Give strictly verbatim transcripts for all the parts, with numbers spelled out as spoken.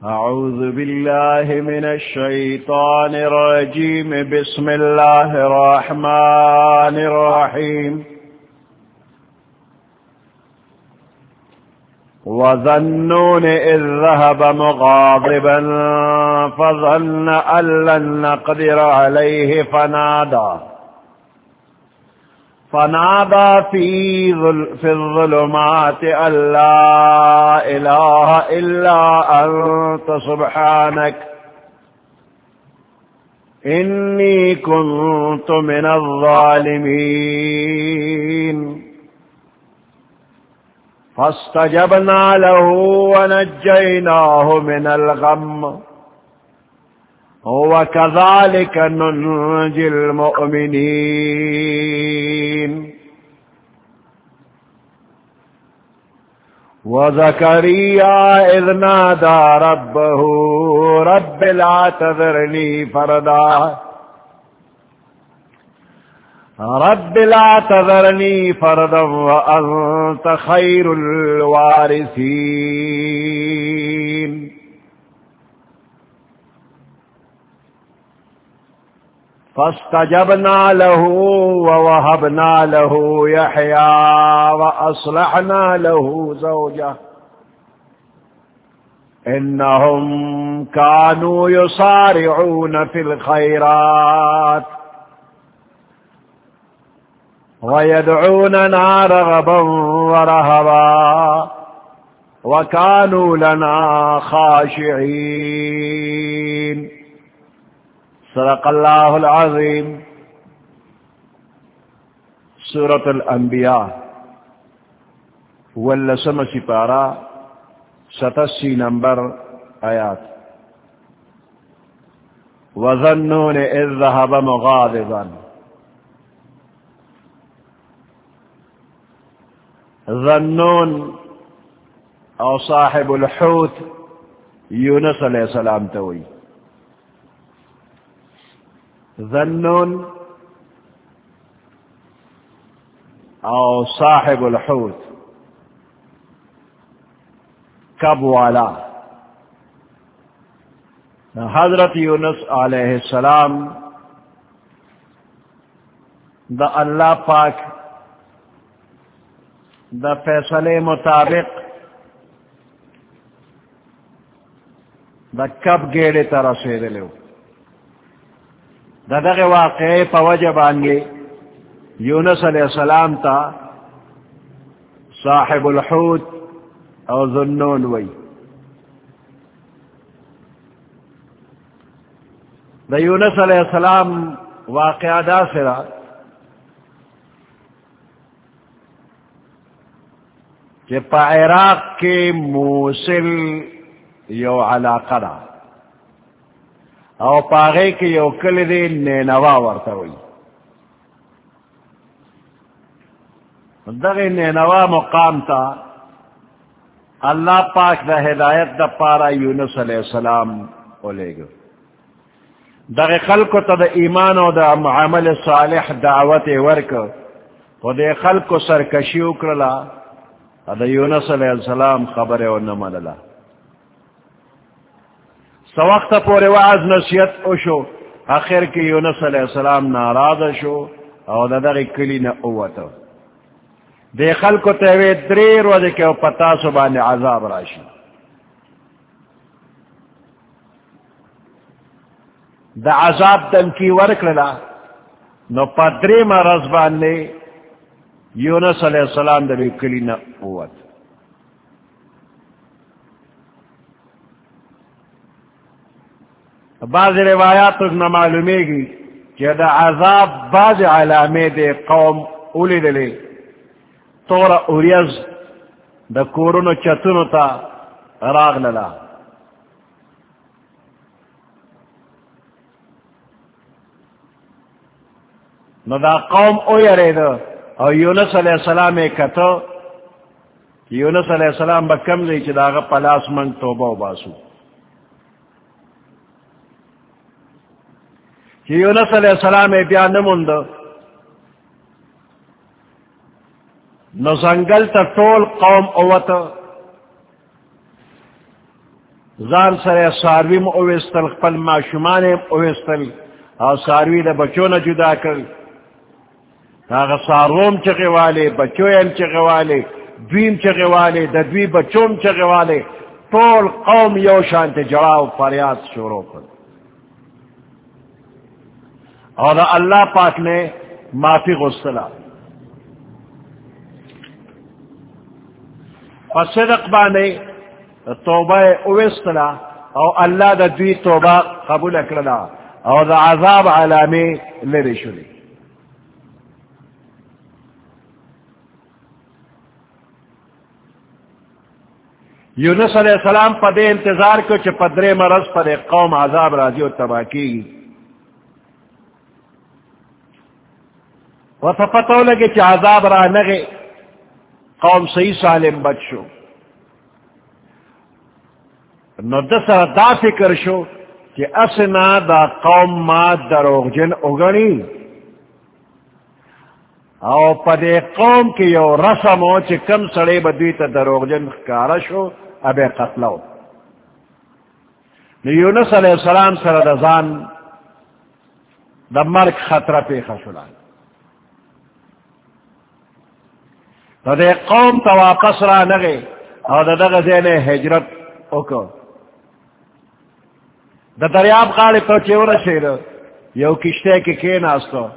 أعوذ بالله من الشيطان الرجيم بسم الله الرحمن الرحيم وظنون إذ ذهب مغاضبا فظن أن لن نقدر عليه فنادى فنادى في, في الظلمات أن لا إله إلا أنت سبحانك إني كنت من الظالمين فاستجبنا له ونجيناه من الغم وكذلك ننجي المؤمنين وزكريا إذ نادى ربه رب لا تذرني فردا رب لا تذرني فردا وأنت خير الوارثين فاستجبنا له ووهبنا له يحيى وأصلحنا له زوجه إنهم كانوا يصارعون في الخيرات ويدعوننا رغبا ورهبا وكانوا لنا خاشعين صدق اللہ العظیم. سورة الانبیاء واللسم سپارہ ستسی نمبر آیات. وظنون اذ ذهب مغاضبا. ظنون او صاحب الحوت یونس علیہ السلام توئی. ظنون او صاحب الحوت کب والا. حضرت یونس علیہ السلام دا اللہ پاک دا فیصلے مطابق دا کب گیڑے طرح سے دلو دا دغه واقعی پا وجہ بانگی یونس علیہ السلام تا صاحب الحوت او ظنون وی. دا یونس علیہ السلام واقعہ دا سرا کہ پا عراق کے موصل یو علاقہ دا او پاغے کی یو کل دے نینوا ورتا ہوئی. دغی نینوا مقام تا اللہ پاک دا ہدایت دا پارا یونس علیہ السلام اولے گو. دغی خلق تا دا ایمان و دا معامل صالح دعوت ورک و دا خلق سرکشی اکرلا دا یونس علیہ السلام خبر و نماللہ. سوقت پورے وعظ نصیحت اوشو آخر کی یونس علیہ السلام ناراض شو او دا دا کلی نا اوتا دے خلقو تیوے دریر وزے کہ پتا سبان عذاب راشی. دا عذاب دنکی ورک للا نو پا دری مرز باندے یونس علیہ السلام دا کلی نا اوتا. بعض روایات نہ معلومے گی کہ دا عذاب بعض علامے دے قوم اولی دلے تورا اوریز دا کورونو چتونو تا راغ للا. نو دا قوم او یرے دا او یونس علیہ السلام کتو یونس علیہ السلام با کم لئی چی داغا پلاس منگ توبہ و باسو. کہ یونس علیہ السلام بیا نموند نو زنگل تا طول قوم اوتا زان سر ساروی م اوستل خپل معشومان اوستل او ساروی دا بچوں نہ جدا کر آغا ساروم چگے والے بچویم چگے والے دویم چگے والے دا دوی بچوم چگے والے طول قوم یو شانت جڑاو فریاد شروع کر اور اللہ پاک نے معافی غسلا فصدق بانے توبہ اوستلا او اللہ دا دوی توبہ قبول اکرلا اور دا عذاب علامی لری شلی یونس علیہ السلام پدے انتظار کو چھ پدرے مرض پر ایک قوم عذاب راضی و تباہ کی و فپتو لگے چھ عذاب را نگے قوم صحیح سالم بچ شو نو دسر دا فکر شو کہ اسنا دا قوم ما دروغ جن اگنی او پدے قوم کی یو رسم ہو چھ کم سڑے بدوی تا دروغ جن کارا شو ابے قتلو یونس علیہ السلام سر دزان دا مرک خطرہ پہ خشلان تو دے قوم تا واپس را نگے او دا دا غزین حجرت اوکو دا دریاب غاڑی تو چیو رسید یو کشتے کی کین آستو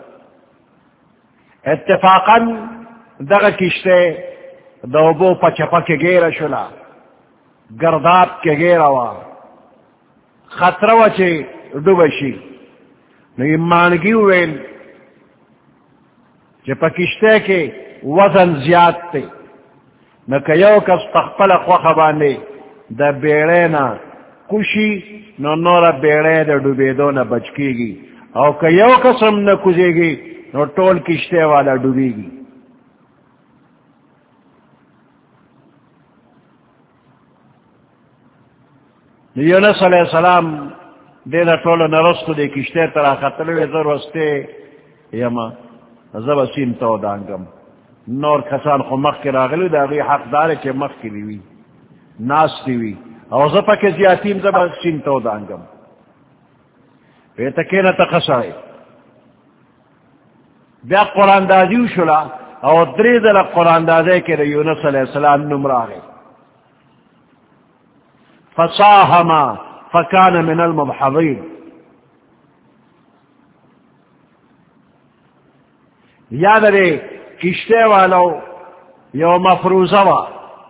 اتفاقا دا کشتے دا بو پچپا کے گیر شلا گرداب کے گیر وا خطرہ وچے ڈوبشی نو ایمانگی ویل چے پا کشتے کے وزن زیاد تے نو کیو کس تخپل خوخ باندے دا بیڑینا کشی نو نورا بیڑے دا ڈوبیدو نا بچکی گی او کیو کسم نا کجے گی نو ٹول کشتے والا ڈوبی گی یونس علیہ السلام دے دا ٹول نرستو دے کشتے ترا خطلوی در وستے یما زب سین تو دانگم نور کسان خو مخ کی راغلو دا غی حق دارے چے مخ کی لیوی ناس تیوی او زپا کے زیادتیم زب سین تو دانگم پیتکینا تخصائی بیا قرآن دازیو شلا او دری دل قرآن دازے کے یونس علیہ السلام نمراغے فصاہما فکان من المضحضین یاد رے کشتے والو یو مفروضہ وا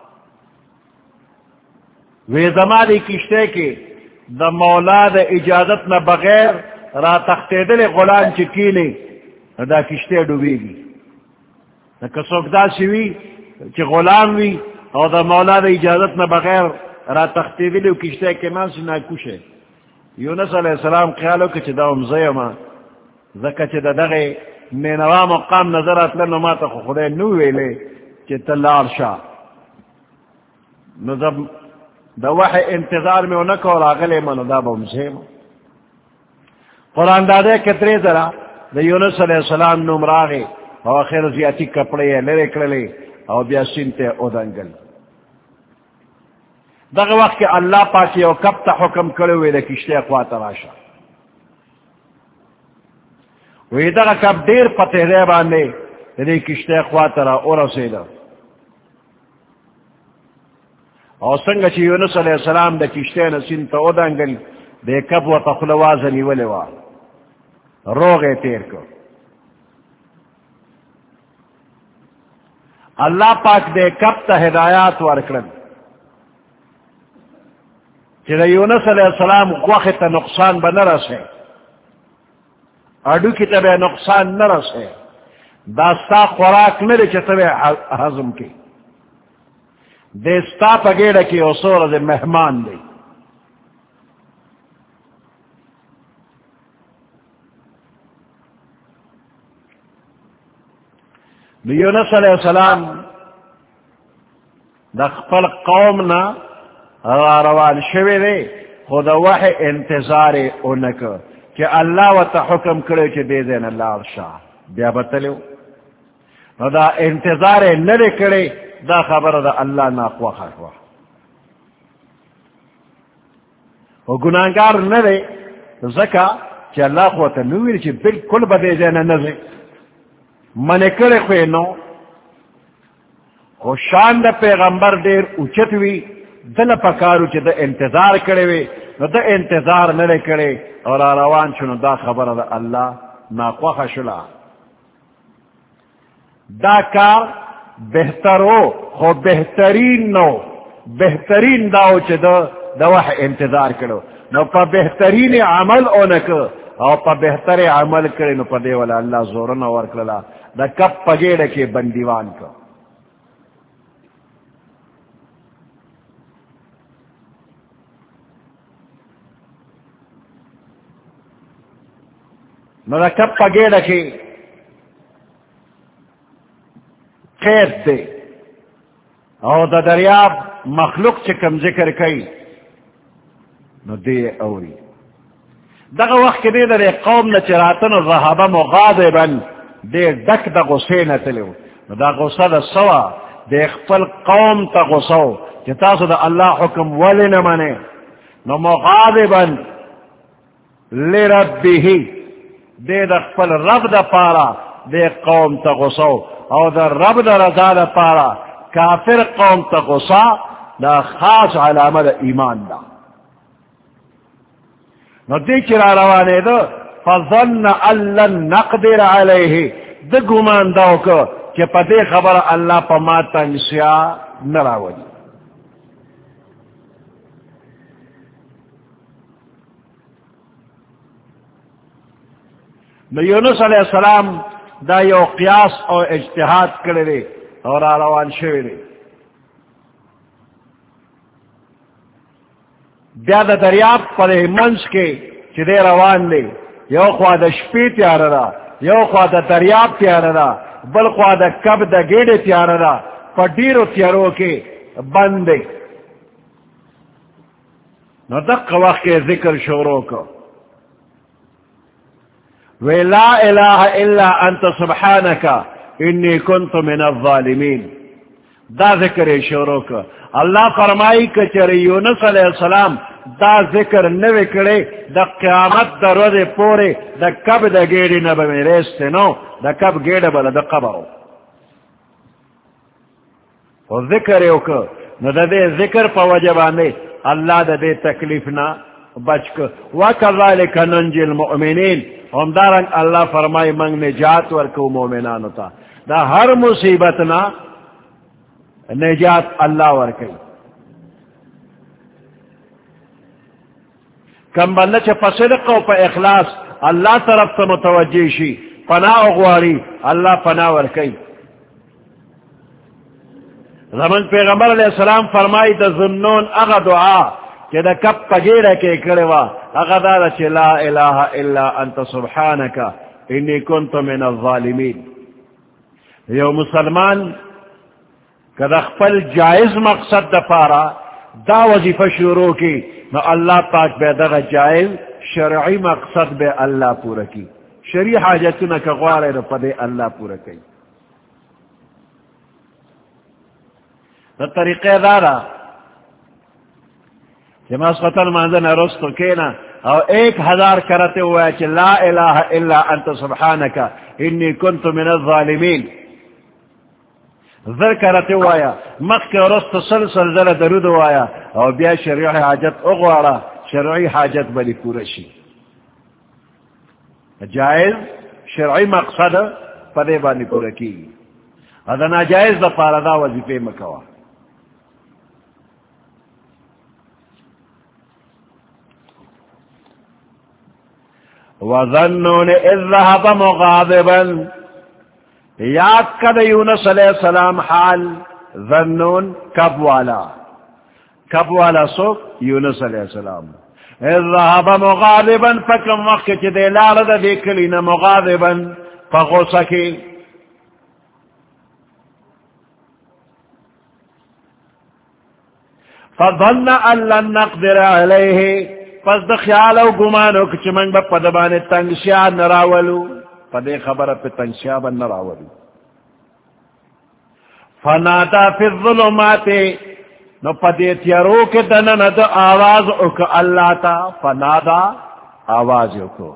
وی زمانی کشتے کے دا مولا دا اجازت نہ بغیر را تختے دل غلام چکیلی دا کشتے ڈوبی گی کسوک دا سوی چی غلام وی او دا مولا دا اجازت نہ بغیر را تختی دلی کشتے کے مان سے نا کشے یونس علیہ السلام خیالو کچھ دا امزیما زکا چی دا دغی مینوا مقام نظرات لنو ما تا خودے نو ویلے چی تلار شا نو دا دا وحی انتظار میں انکو راغلے منو دا با امزیما قرآن دادے کترے ذرا دا یونس علیہ السلام نمراغے او آخر زیادی کپڑے لرے کرلے او بیا سنتے او دنگل دغه وقت کې الله پاک یو کب ته حکم کړو وی د کشته خوا ته راشه وی دغه کب ډیر پته دی باندې د کشته خوا ته را ورسېد او څنګه چې یونس علیہ السلام د کشته نه سین ته ودانګل د کب و تخلواز نیولې و روغه تیر کو الله پاک د کب ته ہدایات ورکړل کہ یونس علیہ السلام وقت نقصان بہ نہ رسے اڈو کی طبع نقصان نہ رسے داستا خوراک نہ رچے طبع ہضم کی دیستا پگیڑ کی اصور دے مہمان دی یونس علیہ السلام دا خپل قوم نہ روان شوی دے خدا وحی انتظار اونک کہ اللہ و تا حکم کرے چی دے دین اللہ شاہ بیا بتلیو دا انتظار نرے کرے دا خبر دا اللہ ناقوہ خواہ او گناہگار نہ دے زکا کہ اللہ خواتا نویر چی بالکل بدے جینا نزے من کرے خوی نو خو شان دا پیغمبر دیر اچتوی دل پکارو چی دا انتظار کرے وی نو دا انتظار نلے کرے اور آروان چنو دا خبر دا اللہ ناقوخ شلا دا کار بہتر ہو خو بہترین نو بہترین داو چی دا دا وح انتظار کرو نو پا بہترین عمل اونکو او پا بہتر عمل کرے نو پا دے والا اللہ زورنا ورکللا دا کب پگیڑ کے بندیوان کو نو دا کب پگیڑ کے قید دے او دا دریاب مخلوق چکم ذکر کئی نو دے اوری دغه وقت دے دے قوم نا چراتن الرحابہ مغاضبا دے ڈک دا غصین تلیو نو دا غصہ دا سوا دے اخفل قوم تا غصو چتاسو دا اللہ حکم ولی نمانے نو مغاضبا لربیہی دے دا اخفل رب دا پارا دے قوم تا غصو او دا رب دا رضا دا پارا کافر قوم تا غصہ دا خاص علامہ دا ایمان دا نو دی چرا روانے دو فظن ان لن نقدر علیہ دا گمان داو کو کہ پا دے خبر اللہ پا ما تنسیا نراولی نو یونس علیہ السلام دا یو قیاس او اجتہاد کرے اور آروان شوی دے بیا دا دریاب پر منس کے چدے روان دے یو خواہ دا شپی تیار را یو خواہ دا دریاب تیار را بل خواہ دا کب دا گیڑے تیار را پر ڈیرو تیارو کے بند دے نو دق وقت کے ذکر شورو کو وی لا الہ الا انت سبحانکا انی کنت من الظالمین دا ذکر شروع کا اللہ فرمائی کہ چر یونس علیہ السلام دا ذکر نوے کرے دا قیامت دا روز پورے دا کب دا گیڑی نبا میں ریستے نو دا کب گیڑا بلا دا قبرو و ذکر یو کہ نو دا دے ذکر پا وجبانے اللہ دا دے تکلیفنا بچ کر وَكَذَلِكَ نَنْجِي الْمُؤْمِنِينَ ہم دارنگ اللہ فرمائی منگ نجات ورکو مومنانو تا دا ہر مصیبتنا نجات اللہ ورکی کم بندہ چھ پصدق و پا اخلاص اللہ طرف تا متوجہ شی پناہ اغواری اللہ پناہ ورکی زمن پیغمبر علیہ السلام فرمائی دا ظنون اغا دعا کہ دا کب پگیڑا کے کروا اغا دا چھ لا الہ الا انت سبحانکا انی کنت من الظالمین یو مسلمان کہ دا خپل جائز مقصد دا پارا دا وظیفہ شروع کی نو اللہ پاک بے دا جائز شرعی مقصد بے اللہ پورا کی شرعی حاجتنا کا غوارے نو پدے اللہ پورا کی دا طریقہ دارا جمع سقطل ماندن رستو کینا او ایک ہزار کرتے ہوا ہے لا الہ الا انت سبحانکا انی کنت من الظالمین ذر کرتے ہوا ہے مخ کے رستو سلسل ذر درود ہوا ہے او بیا شرعی حاجت اغوارا شرعی حاجت بلی پورشی جائز شرعی مقصد پدے بانی پورا کی ادا ناجائز دا پاردا وظیفے مکوا وَظَنُّونِ اِذْ ذَهَبَ مُغَاضِبًا یاد کد یونس علیہ السلام حال ظنون کب والا کب والا سو یونس علیہ السلام اِذْ ذَهَبَ مُغَاضِبًا فکم وقت چی دے لارد دیکھلینا مغاضبا فغوسکی فظن ان لن نقدر علیہ پس دا خیال او گمانو کچھ منگ با پدبان تنگشیا نراولو پدے خبر پہ تنگشیا با نراولو فنادا فی الظلمات نو پدی تیارو کے دنن دا آواز اک اللہ تا فنادا آواز اکو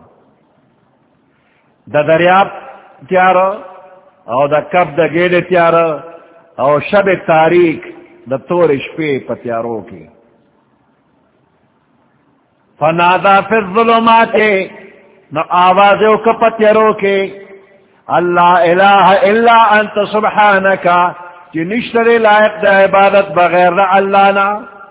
دا دریاب تیارو او دا کب دا گیڑ تیارو او شب تاریک دا تور شپے پتیارو کی فنادا فی الظلمات نو آواز اک پتیارو کی اللہ الہ الا انت سبحانکا کہ نشتر لائق دا عبادت بغیر دا اللہ نا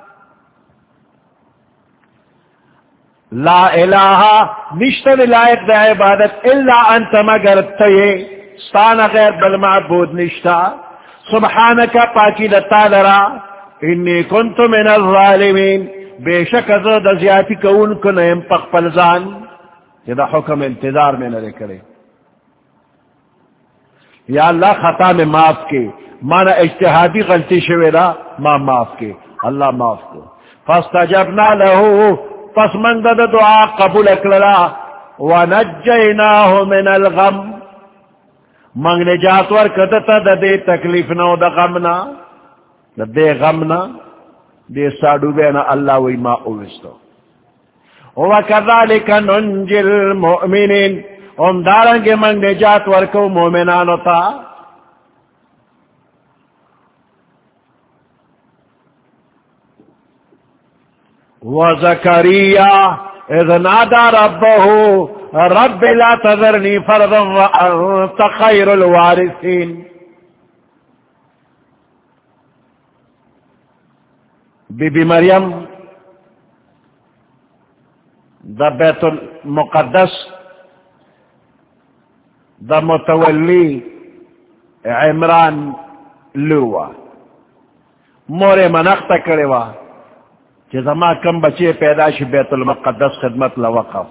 لا الہ نشتر لائق دا عبادت الا انت مگر تیے ستانا غیر بالمعبود نشتا سبحانکا پاکی لتا لرا انی کنت من الظالمین بے شک از دا زیادی کون کنیم پق پلزان کہ دا حکم انتظار میں نہ کرے یا اللہ خطا میں معاف کے مانا اجتہادی غلطی شویدہ ما معاف کے اللہ معاف کو فاستجبنا لہو پس من دا دعا قبول اکللا ونجیناہ من الغم منگ نجات ورکدتا دا دے تکلیفنا و دا غمنا دا دے غمنا دے ساڑو بینا اللہ وی ما اوستو وکذالک ننجی المؤمنین ام دارنگے منگ نجات ورکو مومنانو تا وزكريا إذ نادى ربه رب لا تذرني فردا وأنت خير الوارثين بی بی مریم دا بیت المقدس دا متولی عمران لوا مورے منخت کرے وا کہ زما کم بچے پیداش بیت المقدس خدمت لوقف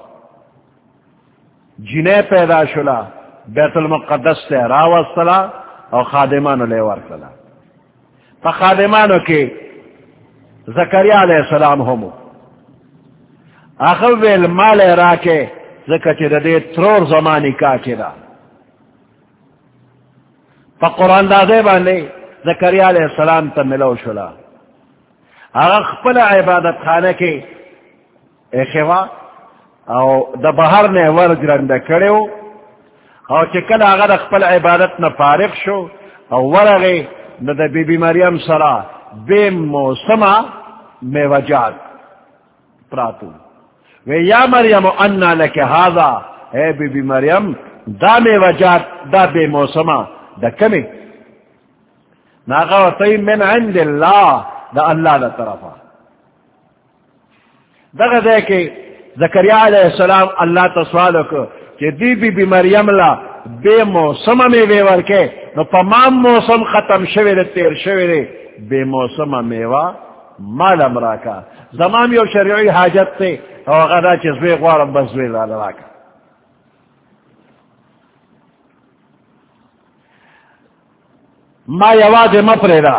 جنہیں پیدا شلا بیت المقدس سے راوستلا اور خادمانو لے ورکلا پا خادمانو کے زکریہ علیہ السلام ہومو آخر ویل مال راکے زکچے دے ترور زمانی کا کرا پا قرآن دازے باندے زکریہ علیہ السلام تا ملو شلا اگر خپل عبادت خانہ کے اخوا او دا بہر نے ورگ رندہ کڑیو او چکل اگر خپل عبادت نا فارغ شو او ورغی نا دا بی بی مریم سرا بے موسمہ میں وجاد پراتو وی یا مریم انا لکے ہادا اے بی بی مریم دا میں وجاد دا بے موسمہ دا کمی ناغوطی من عند اللہ دا اللہ دا طرفا دا دے کہ زکریہ علیہ السلام اللہ تسوالو کو کہ دی بی بی مریم لا بے موسم میں ویور کے نو پمام موسم ختم شوی دے تیر شوی دے بے موسم میوا مال امراکا زمان یو شریعی حاجت تے او غدا چیزوی غوارم بزوی لالاکا ما یواز مپریدا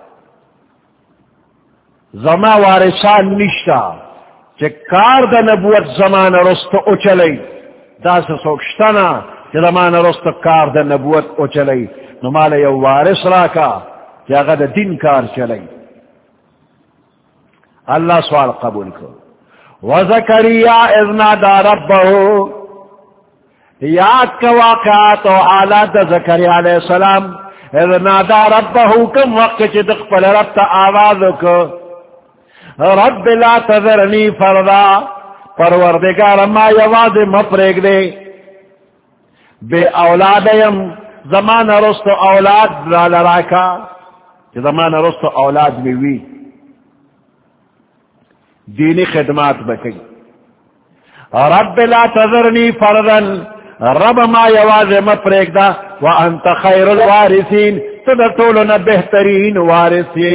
زما وارثان نشتا چه کار دا نبوت زمان رست اچلی دا سوکشتنا چه زمان رست کار دا نبوت اچلی نو مالا یو وارث راکا چه اگا دا دین کار چلی اللہ سوال قبول کو وزکریہ اذ نادا ربہو یاد کا واقعات و حالات دا زکریہ علیہ السلام اذ نادا ربہو کم وقت چه دقبل رب تا آوازو کو رب لا تذرنی فردا پروردگار ما یواز مپریگ دے بے اولادیم زمان رست اولاد لا لراکا کہ زمان رست اولاد میں وی دینی خدمات بکی رب لا تذرنی فردا رب ما یواز مپریگ دا وانت خیر الوارثین تدتولنا بہترین وارثی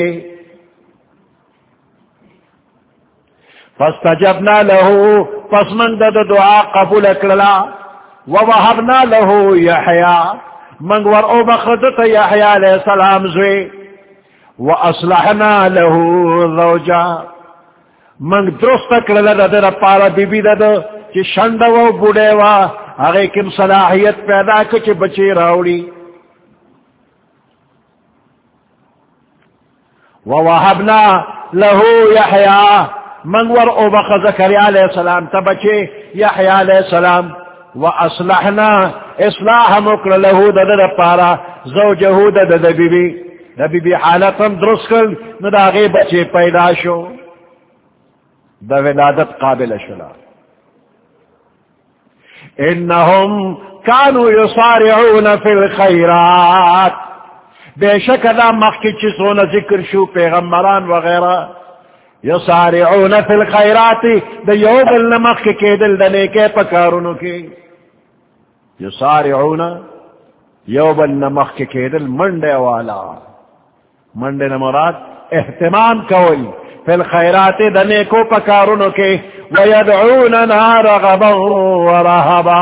فاستجبنا له پس من دا دعا قبول اکللا ووہبنا له یحیاء من ور او بخدت یحیاء علیہ السلام زوی واصلحنا له زوجا من درست اکللا دا دا پارا بی بی دا دا چی شند و بوڑے و اگے کم صلاحیت پیدا کچھ بچے راوڑی ووهبنا له يحيى منور او بخ زكريا علیہ السلام تبچے يحيى علیہ السلام واصلحنا اصلاح مکر له دد پارا زوجه دد بی بی نبی بی حالتم درست کر نداغی بچے پیدا شو دا ولادت قابل شلا انہم کانو یصارعون فی الخیرات بے شک دا مخی چیزون ذکر شو پیغمبران وغیرہ یصارعون فی الخیرات دا یوبل نمخی کے دل دنے کے پکارونو کی یصارعون یوبل نمخی کے دل منڈے والا منڈے نمراد اہتمام کوئی فی الخیرات دنے کو پکارونو کے ویدعوننا رغبا ورہبا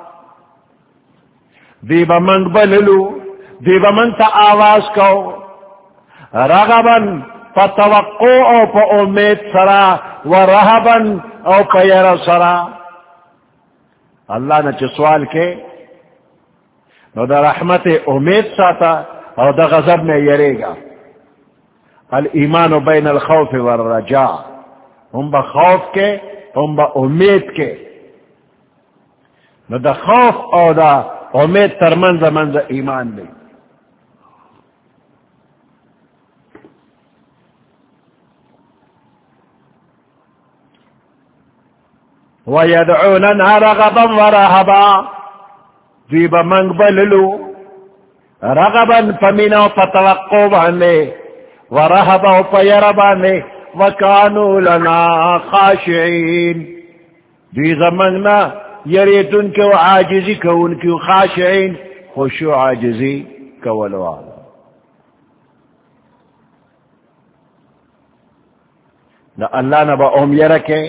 دیبا منگ بللو دیبا منگ تا آواز کو رغبا پا توقع او پا امید سرا ورہبا او پا یر سرا اللہ نے چھ سوال کے نو دا رحمت امید ساتا او دا غضب میں یرے گا الایمان بین الخوف والرجاء ہم با خوف کے ہم با امید کے نو دا خوف او دا امید تر منز منز ایمان دی وَيَدْعُونَنَا رَغَبًا وَرَهَبًا دیبا منگ بللو رغبا فمنو فتوقوبانے ورہبا فیربانے وَكَانُوا لَنَا خَاشِعِينَ دیزا منگنا یریدن کے عاجزی کون کی خاشعین خوشو عاجزی کولو آلا نا اللہ نبا ام یرکے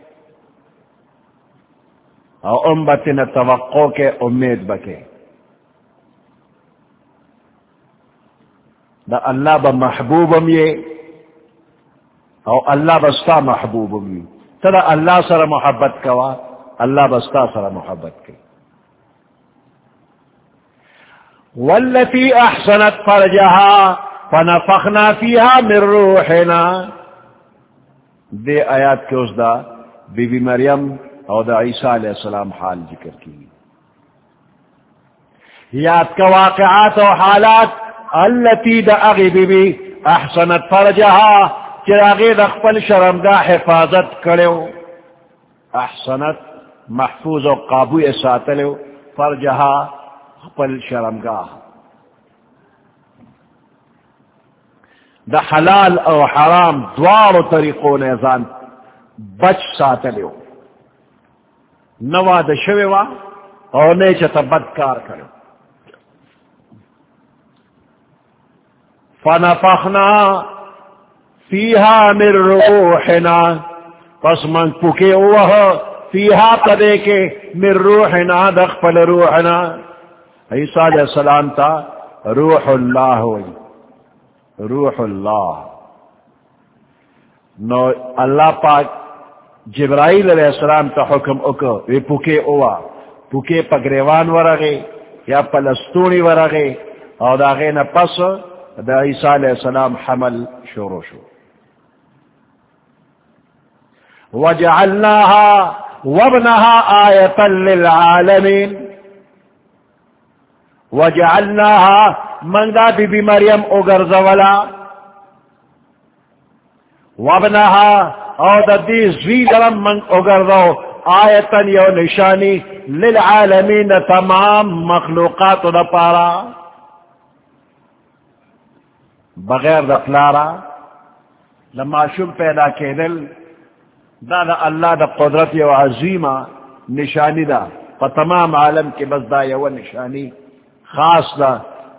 او ام بتنا توقع کے امید بکے نا اللہ با محبوبم یہ او اللہ بستا محبوبم یہ تدا اللہ سر محبت کوا اللہ بستا سر محبت کے واللتی احسنت فرجها فنفخنا فيها من روحنا دے آیات کے اس دا بی بی مریم اور دا عیسیٰ علیہ السلام حال ذکر کی یاد کا واقعات و حالات اللتی دا اغی بی بی احسنت فرجها چراغی دا خپل شرمگاہ حفاظت کرو احسنت محفوظ و قابو ساتلو فرجها خپل شرمگاہ دا حلال او حرام دوار و طریقوں نیزان بچ ساتلو نوا دا شویوا اور نیچتا بدکار کرو فنفخنا فیہا من روحنا پس من پکے اوہ فیہا قدے کے من روحنا دخپل روحنا عیسیٰ علیہ السلام تا روح اللہ ہوئی روح اللہ نو اللہ پاک جبرائیل علیہ السلام تا حکم اکو وی پکے اوہ پکے پگریوان ورغے یا پلستونی ورغے اور داغین پس دا عیسیٰ علیہ السلام حمل شروع شو وجعلناها وابنها آیتا للعالمین وجعلناها من دا بی بی مریم اگرزولا وابنها او دا دی زویلرم من اگرزو آیتا یو نشانی للعالمین تمام مخلوقات دا پارا بغیر دا پلارا لما شب پیدا کے دل دا دا اللہ دا قدرت یو عظیمہ نشانی دا پا تمام عالم کے بس دا یو نشانی خاص دا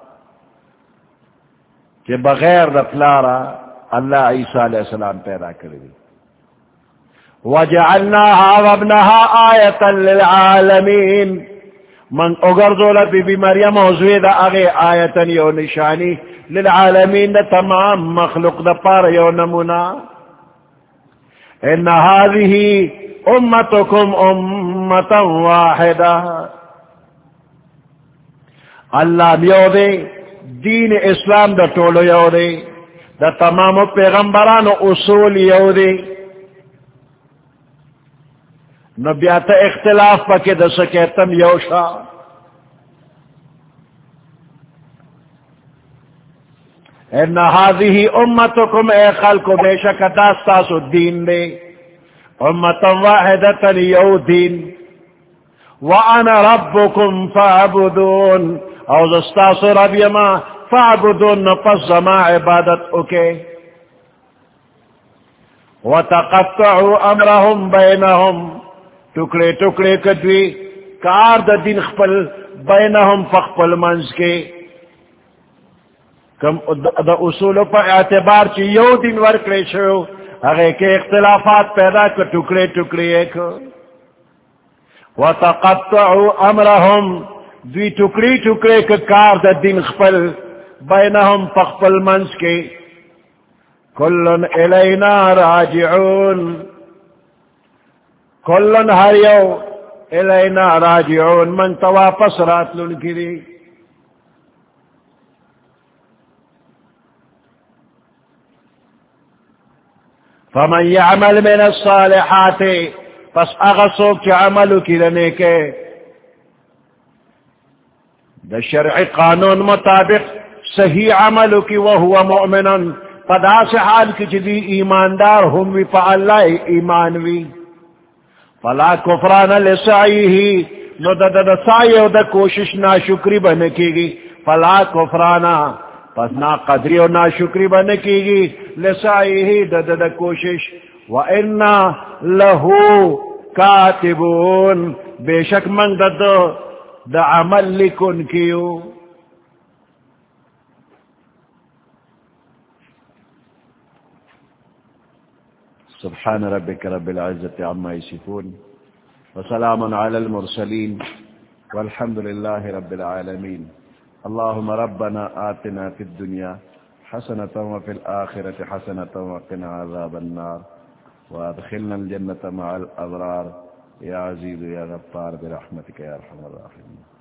کہ بغیر دا پلارا اللہ عیسیٰ علیہ السلام پیدا کردی وجعلناها وابنها آیتا للعالمین من اگرزولا بی بی مریم وزوی دا اغی آیتا یو نشانی للعالمین دا تمام مخلوق دا پار یو نمونا ان هذه امتكم امتا واحدا اللہ یو دے دین اسلام دا ٹولو یو دے دا تمام پیغمبران اصول یو دی نو بیات اختلاف پاکی دا سکیتم یو شا ان هذه امتکم اے خلق بے شک داستاس الدین دے امتا واحدتا یو دین وانا ربکم فاعبدون او دستاس رب یما فاعبدون نفس زما عبادت اکے وتقطعوا امرهم بینهم ٹکڑے ٹکڑے کدوی کار دا دین خپل بینهم فخپل منز کے کم دا اصول پا اعتبار چی یو دین ورکلے شو اگر کے اختلافات پیدا کر ٹکڑے ٹکڑے ایک وتقطعوا امرهم دوی ٹکڑی ٹکڑے کا کار دا دین خپل بینهم فخپل منز کے کلن الینا راجعون کلن ہر یو الینا راجعون من تواپس رات لنکی دی فمن يعمل من الصالحات پس اغسوک چی عملو کی لنے کے دا شرعی قانون مطابق صحیح عملو کی وہو مؤمنن پدا سے حال کی چی ایماندار ہم وی پا اللہ ایمان وی فلا کفران لسعیہی نو دا دا دا سعی و دا کوشش نا شکری بنکی گی فلا کفرانا پس نا قدری و نا شکری بنکی گی لسعیہی دا دا دا کوشش وَإِنَّا لَهُ كَاتِبُونَ بے شک من دا دا دا عمل لکن کیو سبحان ربك رب العزة عما يصفون وسلام على المرسلين والحمد لله رب العالمين اللهم ربنا آتنا في الدنيا حسنة وفي الآخرة حسنة وقنا عذاب النار وادخلنا الجنة مع الأبرار يا عزيز يا غفار برحمتك يا أرحم الراحمين.